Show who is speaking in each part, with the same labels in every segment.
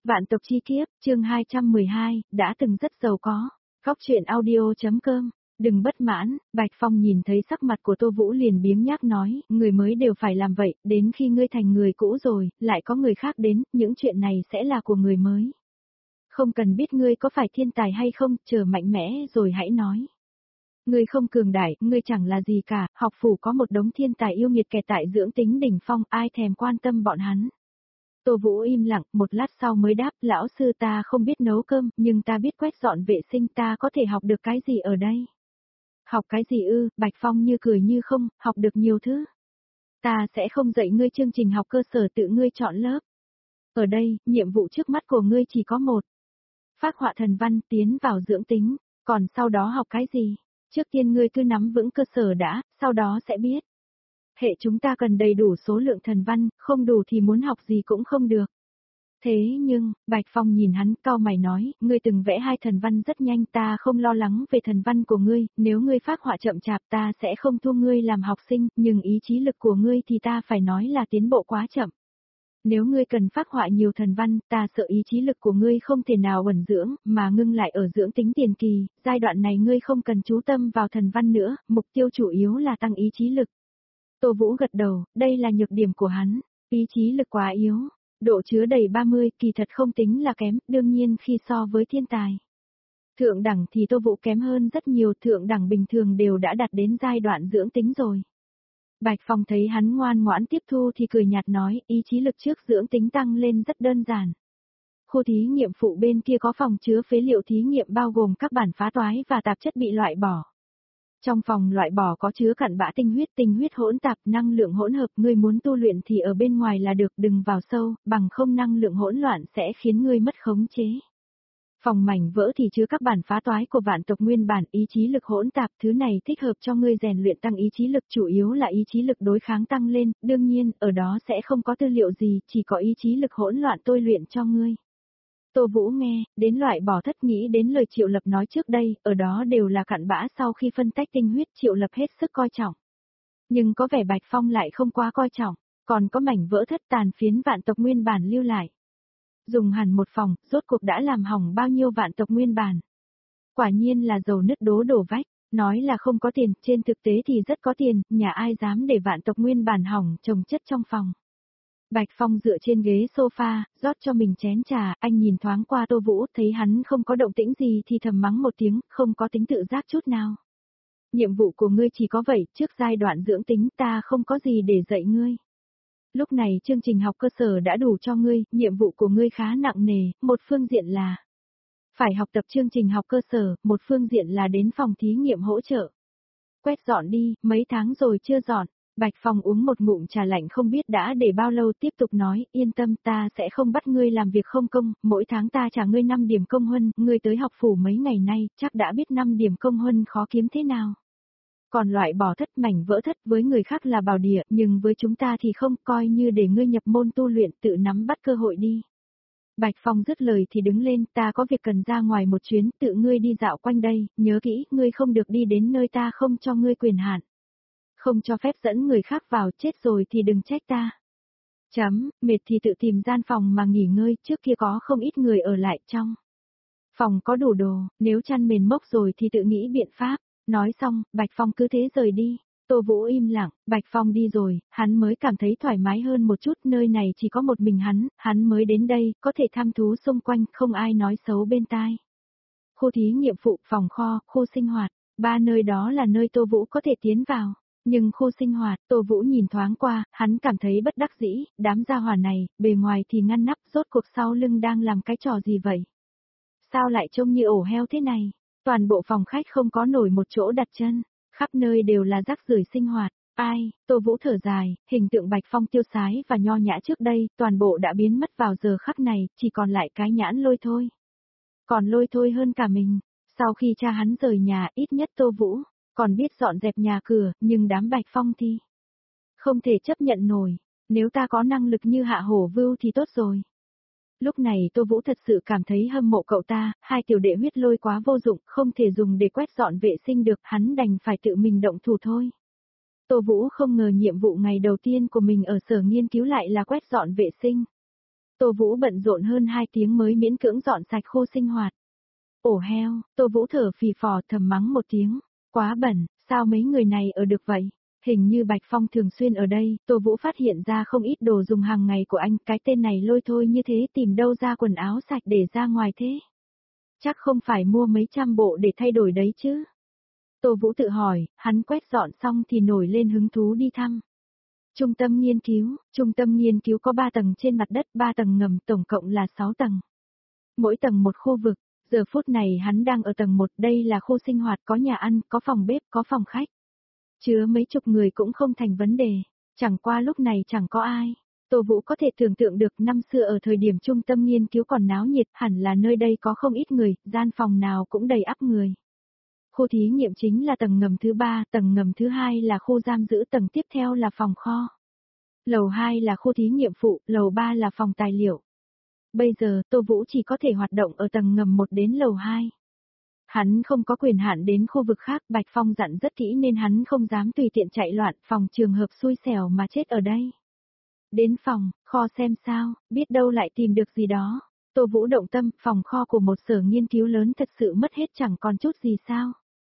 Speaker 1: Vạn tộc chi kiếp, chương 212, đã từng rất giàu có. Góc truyện audio.com. Đừng bất mãn, Bạch Phong nhìn thấy sắc mặt của Tô Vũ liền biếng nhác nói, người mới đều phải làm vậy, đến khi ngươi thành người cũ rồi, lại có người khác đến, những chuyện này sẽ là của người mới. Không cần biết ngươi có phải thiên tài hay không, chờ mạnh mẽ rồi hãy nói. Ngươi không cường đại, ngươi chẳng là gì cả, học phủ có một đống thiên tài yêu nghiệt kẹt tại dưỡng tính đỉnh phong, ai thèm quan tâm bọn hắn. Tô Vũ im lặng, một lát sau mới đáp, lão sư ta không biết nấu cơm, nhưng ta biết quét dọn vệ sinh, ta có thể học được cái gì ở đây? Học cái gì ư? Bạch Phong như cười như không, học được nhiều thứ. Ta sẽ không dạy ngươi chương trình học cơ sở, tự ngươi chọn lớp. Ở đây, nhiệm vụ trước mắt của ngươi chỉ có một. Phác họa thần văn, tiến vào dưỡng tính, còn sau đó học cái gì? Trước tiên ngươi cứ nắm vững cơ sở đã, sau đó sẽ biết. Hệ chúng ta cần đầy đủ số lượng thần văn, không đủ thì muốn học gì cũng không được. Thế nhưng, Bạch Phong nhìn hắn cau mày nói, ngươi từng vẽ 2 thần văn rất nhanh, ta không lo lắng về thần văn của ngươi, nếu ngươi phác họa chậm chạp ta sẽ không thu ngươi làm học sinh, nhưng ý chí lực của ngươi thì ta phải nói là tiến bộ quá chậm. Nếu ngươi cần phác họa nhiều thần văn, ta sợ ý chí lực của ngươi không thể nào ẩn dưỡng, mà ngưng lại ở dưỡng tính tiền kỳ, giai đoạn này ngươi không cần chú tâm vào thần văn nữa, mục tiêu chủ yếu là tăng ý chí lực. Tô Vũ gật đầu, đây là nhược điểm của hắn, ý chí lực quá yếu, độ chứa đầy 30 kỳ thật không tính là kém, đương nhiên khi so với thiên tài. Thượng đẳng thì Tô Vũ kém hơn rất nhiều, thượng đẳng bình thường đều đã đạt đến giai đoạn dưỡng tính rồi. Bạch Phong thấy hắn ngoan ngoãn tiếp thu thì cười nhạt nói, ý chí lực trước dưỡng tính tăng lên rất đơn giản. Khu thí nghiệm phụ bên kia có phòng chứa phế liệu thí nghiệm bao gồm các bản phá toái và tạp chất bị loại bỏ. Trong phòng loại bỏ có chứa cặn bã tinh huyết hỗn tạp, năng lượng hỗn hợp, ngươi muốn tu luyện thì ở bên ngoài là được, đừng vào sâu, bằng không năng lượng hỗn loạn sẽ khiến ngươi mất khống chế. Phòng mảnh vỡ thì chứa các bản phá toái của vạn tộc nguyên bản, ý chí lực hỗn tạp, thứ này thích hợp cho ngươi rèn luyện tăng ý chí lực, chủ yếu là ý chí lực đối kháng tăng lên, đương nhiên, ở đó sẽ không có tư liệu gì, chỉ có ý chí lực hỗn loạn tôi luyện cho ngươi. Tô Vũ nghe, đến loại bỏ thất nghĩ đến lời Triệu Lập nói trước đây, ở đó đều là cặn bã sau khi phân tách tinh huyết, Triệu Lập hết sức coi trọng. Nhưng có vẻ Bạch Phong lại không quá coi trọng, còn có mảnh vỡ thất tàn phiến vạn tộc nguyên bản lưu lại. Dùng hẳn một phòng, rốt cuộc đã làm hỏng bao nhiêu vạn tộc nguyên bản. Quả nhiên là dầu nứt đổ vách, nói là không có tiền, trên thực tế thì rất có tiền, nhà ai dám để vạn tộc nguyên bản hỏng chồng chất trong phòng. Bạch Phong dựa trên ghế sofa, rót cho mình chén trà, anh nhìn thoáng qua Tô Vũ, thấy hắn không có động tĩnh gì thì thầm mắng một tiếng, không có tính tự giác chút nào. Nhiệm vụ của ngươi chỉ có vậy, trước giai đoạn dưỡng tính ta không có gì để dạy ngươi. Lúc này chương trình học cơ sở đã đủ cho ngươi, nhiệm vụ của ngươi khá nặng nề, một phương diện là phải học tập chương trình học cơ sở, một phương diện là đến phòng thí nghiệm hỗ trợ. Quét dọn đi, mấy tháng rồi chưa dọn. Bạch Phong uống một ngụm trà lạnh không biết đã để bao lâu, tiếp tục nói, yên tâm ta sẽ không bắt ngươi làm việc không công, mỗi tháng ta trả ngươi 5 điểm công huân, ngươi tới học phủ mấy ngày nay, chắc đã biết 5 điểm công huân khó kiếm thế nào. Còn loại bỏ thất mảnh vỡ thất với người khác là bảo địa, nhưng với chúng ta thì không, coi như để ngươi nhập môn tu luyện, tự nắm bắt cơ hội đi. Bạch Phong dứt lời thì đứng lên, ta có việc cần ra ngoài một chuyến, tự ngươi đi dạo quanh đây, nhớ kỹ, ngươi không được đi đến nơi ta không cho ngươi quyền hạn. Không cho phép dẫn người khác vào, chết rồi thì đừng trách ta. Mệt thì tự tìm gian phòng mà nghỉ ngơi, trước kia có không ít người ở lại trong phòng có đủ đồ, nếu chăn mền mốc rồi thì tự nghĩ biện pháp. Nói xong, Bạch Phong cứ thế rời đi. Tô Vũ im lặng, Bạch Phong đi rồi, hắn mới cảm thấy thoải mái hơn một chút, nơi này chỉ có một mình hắn mới đến đây, có thể tham thú xung quanh, không ai nói xấu bên tai. Khu thí nghiệm phụ, phòng kho, khu sinh hoạt, 3 nơi đó là nơi Tô Vũ có thể tiến vào. Nhưng khu sinh hoạt, Tô Vũ nhìn thoáng qua, hắn cảm thấy bất đắc dĩ, đám gia hỏa này, bề ngoài thì ngăn nắp, rốt cuộc sau lưng đang làm cái trò gì vậy? Sao lại trông như ổ heo thế này? Toàn bộ phòng khách không có nổi một chỗ đặt chân, khắp nơi đều là rác rưởi sinh hoạt. Ai, Tô Vũ thở dài, hình tượng Bạch Phong tiêu sái và nho nhã trước đây, toàn bộ đã biến mất vào giờ khắc này, chỉ còn lại cái nhãn lôi thôi. Còn lôi thôi hơn cả mình, sau khi cha hắn rời nhà, ít nhất Tô Vũ còn biết dọn dẹp nhà cửa, nhưng đám Bạch Phong thì không thể chấp nhận nổi, nếu ta có năng lực như Hạ Hổ Vưu thì tốt rồi. Lúc này Tô Vũ thật sự cảm thấy hâm mộ cậu ta, 2 tiểu đệ huyết lôi quá vô dụng, không thể dùng để quét dọn vệ sinh được, hắn đành phải tự mình động thủ thôi. Tô Vũ không ngờ nhiệm vụ ngày đầu tiên của mình ở sở nghiên cứu lại là quét dọn vệ sinh. Tô Vũ bận rộn hơn 2 tiếng mới miễn cưỡng dọn sạch khu sinh hoạt. Ổ heo, Tô Vũ thở phì phò thầm mắng một tiếng. Quá bẩn, sao mấy người này ở được vậy? Hình như Bạch Phong thường xuyên ở đây, Tô Vũ phát hiện ra không ít đồ dùng hàng ngày của anh, cái tên này lôi thôi như thế tìm đâu ra quần áo sạch để ra ngoài thế? Chắc không phải mua mấy trăm bộ để thay đổi đấy chứ? Tô Vũ tự hỏi, hắn quét dọn xong thì nổi lên hứng thú đi thăm. Trung tâm nghiên cứu có 3 tầng trên mặt đất, 3 tầng ngầm, tổng cộng là 6 tầng. Mỗi tầng một khu vực, giờ phút này hắn đang ở tầng 1, đây là khu sinh hoạt có nhà ăn, có phòng bếp, có phòng khách. Chứa mấy chục người cũng không thành vấn đề, chẳng qua lúc này chẳng có ai. Tô Vũ có thể tưởng tượng được năm xưa ở thời điểm trung tâm nghiên cứu còn náo nhiệt, hẳn là nơi đây có không ít người, gian phòng nào cũng đầy ắp người. Khu thí nghiệm chính là tầng ngầm thứ 3, tầng ngầm thứ 2 là khu giam giữ, tầng tiếp theo là phòng kho. Lầu 2 là khu thí nghiệm phụ, lầu 3 là phòng tài liệu. Bây giờ Tô Vũ chỉ có thể hoạt động ở tầng ngầm 1 đến lầu 2. Hắn không có quyền hạn đến khu vực khác, Bạch Phong dặn rất kỹ nên hắn không dám tùy tiện chạy loạn, phòng trường hợp xui xẻo mà chết ở đây. Đến phòng, kho xem sao, biết đâu lại tìm được gì đó. Tô Vũ động tâm, phòng kho của một sở nghiên cứu lớn thật sự mất hết chẳng còn chút gì sao.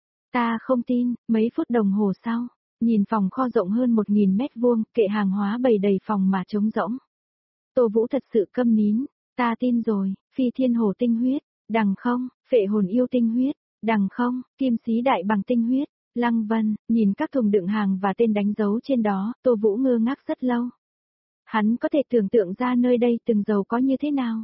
Speaker 1: Ta không tin, mấy phút đồng hồ sau, nhìn phòng kho rộng hơn 1.000 mét vuông, kệ hàng hóa bày đầy phòng mà trống rỗng. Tô Vũ thật sự câm nín, ta tin rồi, phi thiên hồ tinh huyết, đằng không, phệ hồn yêu tinh huyết, đằng không, kim sĩ đại bằng tinh huyết, Lăng Vân, nhìn các thùng đựng hàng và tên đánh dấu trên đó, Tô Vũ ngơ ngác rất lâu. Hắn có thể tưởng tượng ra nơi đây từng giàu có như thế nào.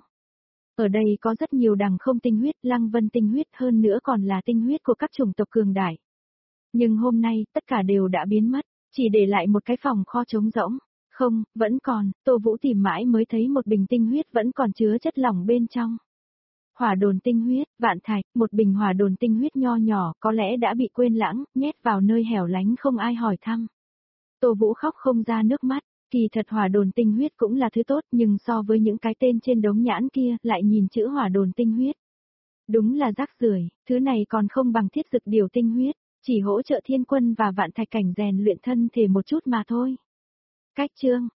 Speaker 1: Ở đây có rất nhiều đằng không tinh huyết, Lăng Vân tinh huyết, hơn nữa còn là tinh huyết của các chủng tộc cường đại. Nhưng hôm nay, tất cả đều đã biến mất, chỉ để lại một cái phòng kho trống rỗng. Không, vẫn còn, Tô Vũ tìm mãi mới thấy một bình tinh huyết vẫn còn chứa chất lỏng bên trong. Hỏa đồn tinh huyết, vạn thạch, một bình hỏa đồn tinh huyết nho nhỏ, có lẽ đã bị quên lãng, nhét vào nơi hẻo lánh không ai hỏi thăm. Tô Vũ khóc không ra nước mắt, kỳ thật hỏa đồn tinh huyết cũng là thứ tốt, nhưng so với những cái tên trên đống nhãn kia, lại nhìn chữ hỏa đồn tinh huyết. Đúng là rác rưởi, thứ này còn không bằng thiết dực điều tinh huyết, chỉ hỗ trợ thiên quân và vạn thạch cảnh rèn luyện thân thể một chút mà thôi. Cách chương